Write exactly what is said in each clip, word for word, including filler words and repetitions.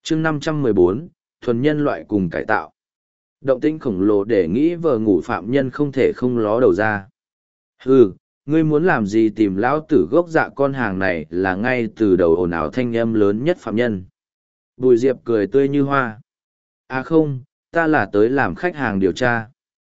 chương năm trăm mười bốn, thuần nhân loại cùng cải tạo. Động tĩnh khổng lồ để nghĩ vờ ngủ phạm nhân không thể không ló đầu ra. Hừ, ngươi muốn làm gì tìm lão tử gốc dạ con hàng này là ngay từ đầu ồn ào thanh âm lớn nhất phạm nhân. Bùi Diệp cười tươi như hoa. À không, ta là tới làm khách hàng điều tra.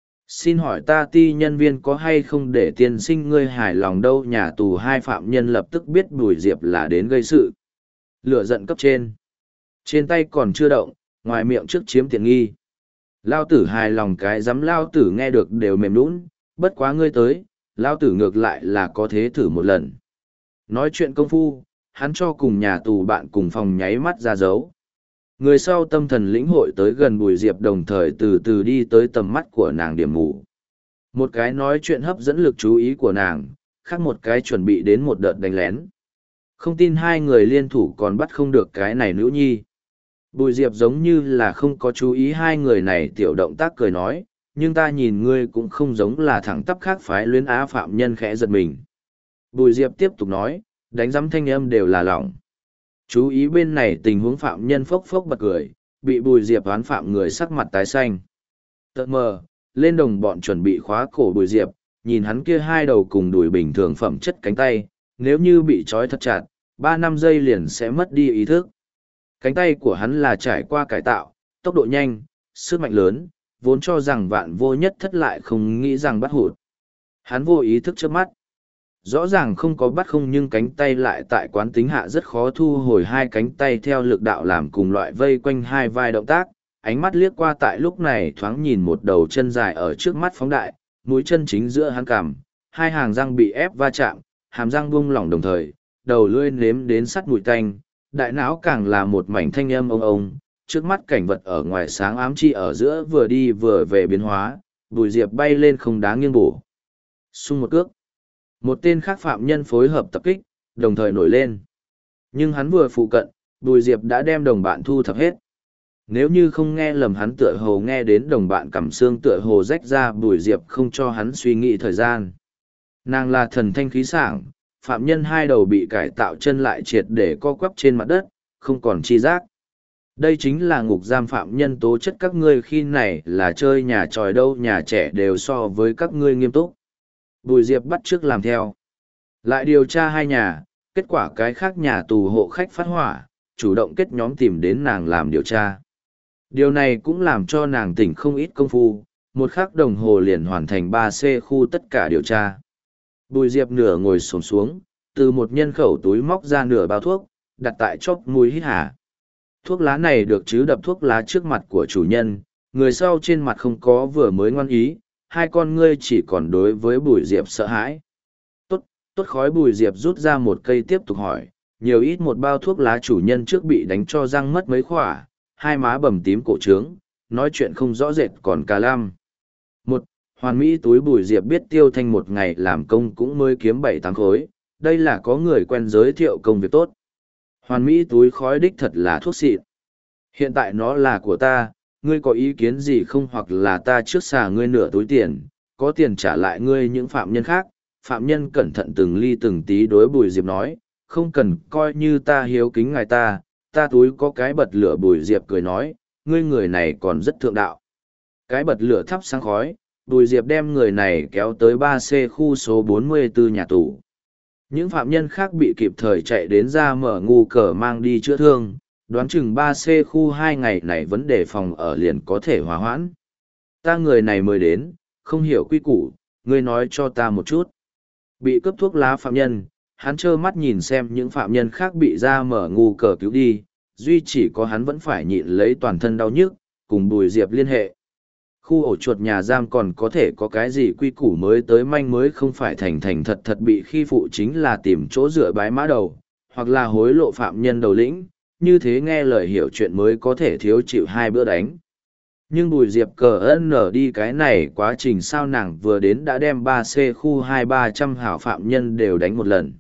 Xin hỏi ta ti nhân viên có hay không để tiên sinh ngươi hài lòng đâu. Nhà tù hai phạm nhân lập tức biết Bùi Diệp là đến gây sự. Lửa giận cấp trên. Trên tay còn chưa động, ngoài miệng trước chiếm tiện nghi. Lao tử hài lòng cái dám lao tử nghe được đều mềm nũng, bất quá ngươi tới, lao tử ngược lại là có thế thử một lần. Nói chuyện công phu, hắn cho cùng nhà tù bạn cùng phòng nháy mắt ra dấu. Người sau tâm thần lĩnh hội tới gần Bùi Diệp đồng thời từ từ đi tới tầm mắt của nàng điểm mù. Một cái nói chuyện hấp dẫn lực chú ý của nàng, khác một cái chuẩn bị đến một đợt đánh lén. Không tin hai người liên thủ còn bắt không được cái này nữ nhi. Bùi Diệp giống như là không có chú ý hai người này tiểu động tác cười nói, nhưng ta nhìn ngươi cũng không giống là thẳng tắp khác phái luyến á phạm nhân khẽ giật mình. Bùi Diệp tiếp tục nói, đánh giám thanh âm đều là lỏng. Chú ý bên này tình huống phạm nhân phốc phốc bật cười, bị Bùi Diệp đoán phạm người sắc mặt tái xanh. Tợt mờ, lên đồng bọn chuẩn bị khóa cổ Bùi Diệp, nhìn hắn kia hai đầu cùng đùi bình thường phẩm chất cánh tay, nếu như bị trói thật chặt, ba năm giây liền sẽ mất đi ý thức. Cánh tay của hắn là trải qua cải tạo, tốc độ nhanh, sức mạnh lớn, vốn cho rằng vạn vô nhất thất lại không nghĩ rằng bắt hụt. Hắn vô ý thức trước mắt. Rõ ràng không có bắt không nhưng cánh tay lại tại quán tính hạ rất khó thu hồi hai cánh tay theo lực đạo làm cùng loại vây quanh hai vai động tác. Ánh mắt liếc qua tại lúc này thoáng nhìn một đầu chân dài ở trước mắt phóng đại, mũi chân chính giữa hắn cằm, hai hàng răng bị ép va chạm, hàm răng buông lỏng đồng thời, đầu lưỡi nếm đến sắt mùi tanh, đại não càng là một mảnh thanh âm ông ông, trước mắt cảnh vật ở ngoài sáng ám chi ở giữa vừa đi vừa về biến hóa, Bùi Diệp bay lên không đá nghiêng bổ. Xung một cước. Một tên khác phạm nhân phối hợp tập kích, đồng thời nổi lên. Nhưng hắn vừa phụ cận, Bùi Diệp đã đem đồng bạn thu thập hết. Nếu như không nghe lầm hắn tựa hồ nghe đến đồng bạn cầm xương tựa hồ rách ra, Bùi Diệp không cho hắn suy nghĩ thời gian. Nàng là thần thanh khí sảng, phạm nhân hai đầu bị cải tạo chân lại triệt để co quắp trên mặt đất, không còn chi giác. Đây chính là ngục giam phạm nhân tố chất các ngươi khi này là chơi nhà tròi đâu nhà trẻ đều so với các ngươi nghiêm túc. Bùi Diệp bắt chước làm theo. Lại điều tra hai nhà, kết quả cái khác nhà tù hộ khách phát hỏa, chủ động kết nhóm tìm đến nàng làm điều tra. Điều này cũng làm cho nàng tỉnh không ít công phu, một khắc đồng hồ liền hoàn thành ba C khu tất cả điều tra. Bùi Diệp nửa ngồi xổm xuống, từ một nhân khẩu túi móc ra nửa bao thuốc, đặt tại chóp mũi hít hà. Thuốc lá này được chứ đập thuốc lá trước mặt của chủ nhân, người sau trên mặt không có vừa mới ngoan ý, hai con ngươi chỉ còn đối với Bùi Diệp sợ hãi. Tốt, tốt khói. Bùi Diệp rút ra một cây tiếp tục hỏi, nhiều ít một bao thuốc lá chủ nhân trước bị đánh cho răng mất mấy khỏa, hai má bầm tím cổ trướng, nói chuyện không rõ rệt còn cà lam. Một, hoàn mỹ túi. Bùi Diệp biết Tiêu Thanh một ngày làm công cũng mới kiếm bảy tám khối, đây là có người quen giới thiệu công việc tốt. Hoàn mỹ túi khói đích thật là thuốc xịn. Hiện tại nó là của ta, ngươi có ý kiến gì không, hoặc là ta trước xả ngươi nửa túi tiền, có tiền trả lại ngươi những phạm nhân khác. Phạm nhân cẩn thận từng ly từng tí đối Bùi Diệp nói, không cần coi như ta hiếu kính ngài ta, ta túi có cái bật lửa. Bùi Diệp cười nói, ngươi người này còn rất thượng đạo. Cái bật lửa thắp sáng khói, Bùi Diệp đem người này kéo tới ba C khu số bốn mươi tư nhà tù. Những phạm nhân khác bị kịp thời chạy đến ra mở ngu cờ mang đi chữa thương, đoán chừng ba C khu hai ngày này vấn đề phòng ở liền có thể hòa hoãn. Ta người này mới đến, không hiểu quy củ, ngươi nói cho ta một chút. Bị cướp thuốc lá phạm nhân, hắn trơ mắt nhìn xem những phạm nhân khác bị ra mở ngu cờ cứu đi, duy chỉ có hắn vẫn phải nhịn lấy toàn thân đau nhức, cùng Bùi Diệp liên hệ. Khu ổ chuột nhà giam còn có thể có cái gì quy củ mới tới manh mới không phải thành thành thật thật bị khi phụ chính là tìm chỗ dựa bái mã đầu, hoặc là hối lộ phạm nhân đầu lĩnh, như thế nghe lời hiểu chuyện mới có thể thiếu chịu hai bữa đánh. Nhưng Bùi Diệp cờ ân nở đi cái này quá trình sao nàng vừa đến đã đem ba C khu hai ba trăm hảo phạm nhân đều đánh một lần.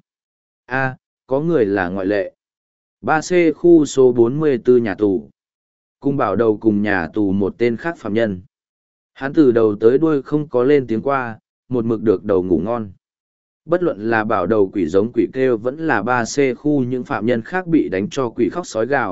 A, có người là ngoại lệ. ba C khu số bốn mươi tư nhà tù. Cung bảo đầu cùng nhà tù một tên khác phạm nhân. Hắn từ đầu tới đuôi không có lên tiếng qua, một mực được đầu ngủ ngon. Bất luận là bảo đầu quỷ giống quỷ kêu vẫn là ba C khu những phạm nhân khác bị đánh cho quỷ khóc sói gào,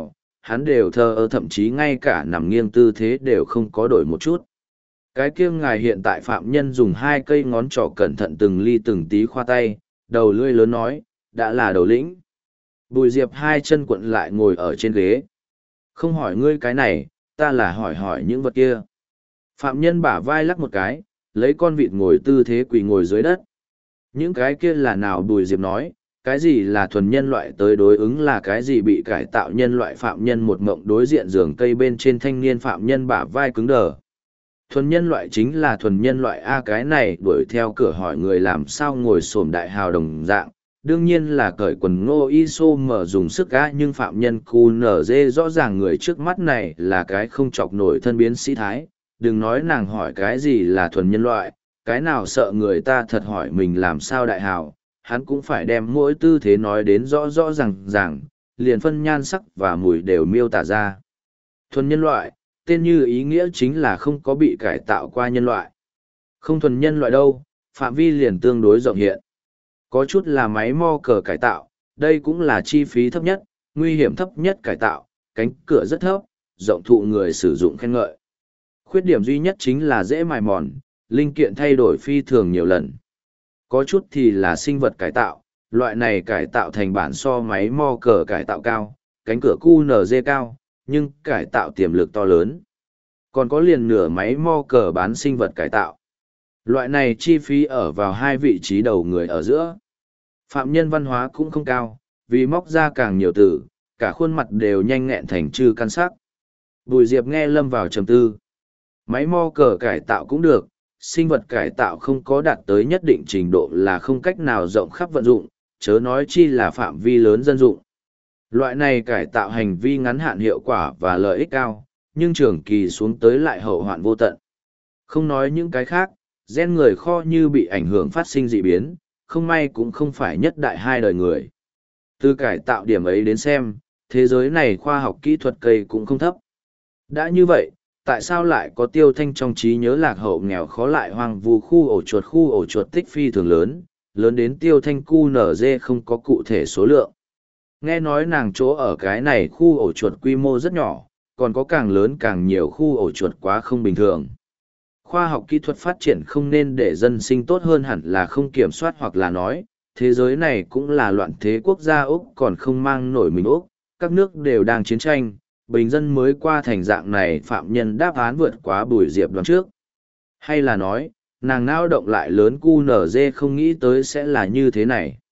hắn đều thờ ơ, thậm chí ngay cả nằm nghiêng tư thế đều không có đổi một chút. Cái kia ngài hiện tại phạm nhân dùng hai cây ngón trỏ cẩn thận từng ly từng tí khoa tay, đầu lưỡi lớn nói, đã là đầu lĩnh. Bùi Diệp hai chân cuộn lại ngồi ở trên ghế. Không hỏi ngươi cái này, ta là hỏi hỏi những vật kia. Phạm nhân bả vai lắc một cái, lấy con vịt ngồi tư thế quỳ ngồi dưới đất. Những cái kia là nào? Bùi Diệp nói, cái gì là thuần nhân loại tới đối ứng là cái gì bị cải tạo nhân loại? Phạm nhân một mộng đối diện giường cây bên trên thanh niên phạm nhân bả vai cứng đờ. Thuần nhân loại chính là thuần nhân loại A, cái này đuổi theo cửa hỏi người làm sao ngồi xổm đại hào đồng dạng. Đương nhiên là cởi quần ngô y xô mở dùng sức á, nhưng phạm nhân cu nở dê rõ ràng người trước mắt này là cái không chọc nổi thân biến sĩ thái. Đừng nói nàng hỏi cái gì là thuần nhân loại, cái nào sợ người ta thật hỏi mình làm sao đại hào, hắn cũng phải đem mỗi tư thế nói đến rõ rõ ràng ràng, liền phân nhan sắc và mùi đều miêu tả ra. Thuần nhân loại, tên như ý nghĩa chính là không có bị cải tạo qua nhân loại. Không thuần nhân loại đâu, phạm vi liền tương đối rộng hiện. Có chút là máy mo cờ cải tạo, đây cũng là chi phí thấp nhất, nguy hiểm thấp nhất cải tạo, cánh cửa rất thấp, rộng thụ người sử dụng khen ngợi. Khuyết điểm duy nhất chính là dễ mài mòn, linh kiện thay đổi phi thường nhiều lần. Có chút thì là sinh vật cải tạo, loại này cải tạo thành bản so máy mo cờ cải tạo cao, cánh cửa cu nở dê cao, nhưng cải tạo tiềm lực to lớn. Còn có liền nửa máy mo cờ bán sinh vật cải tạo. Loại này chi phí ở vào hai vị trí đầu người ở giữa. Phạm nhân văn hóa cũng không cao, vì móc ra càng nhiều từ, cả khuôn mặt đều nhanh nghẹn thành chư căn sắc. Bùi Diệp nghe lâm vào trầm tư. Máy mo cờ cải tạo cũng được, sinh vật cải tạo không có đạt tới nhất định trình độ là không cách nào rộng khắp vận dụng, chớ nói chi là phạm vi lớn dân dụng. Loại này cải tạo hành vi ngắn hạn hiệu quả và lợi ích cao, nhưng trường kỳ xuống tới lại hậu hoạn vô tận. Không nói những cái khác, gen người kho như bị ảnh hưởng phát sinh dị biến, không may cũng không phải nhất đại hai đời người. Từ cải tạo điểm ấy đến xem, thế giới này khoa học kỹ thuật cây cũng không thấp. Đã như vậy, tại sao lại có Tiêu Thanh trong trí nhớ lạc hậu nghèo khó lại hoang vu khu ổ chuột khu ổ chuột tích phi thường lớn, lớn đến Tiêu Thanh cu nở dê không có cụ thể số lượng. Nghe nói nàng chỗ ở cái này khu ổ chuột quy mô rất nhỏ, còn có càng lớn càng nhiều khu ổ chuột quá không bình thường. Khoa học kỹ thuật phát triển không nên để dân sinh tốt hơn hẳn là không kiểm soát, hoặc là nói, thế giới này cũng là loạn thế, quốc gia Úc còn không mang nổi mình Úc, các nước đều đang chiến tranh, bình dân mới qua thành dạng này. Phạm nhân đáp án vượt quá Bùi Diệp đoán trước. Hay là nói, nàng não động lại lớn cu nở dê không nghĩ tới sẽ là như thế này.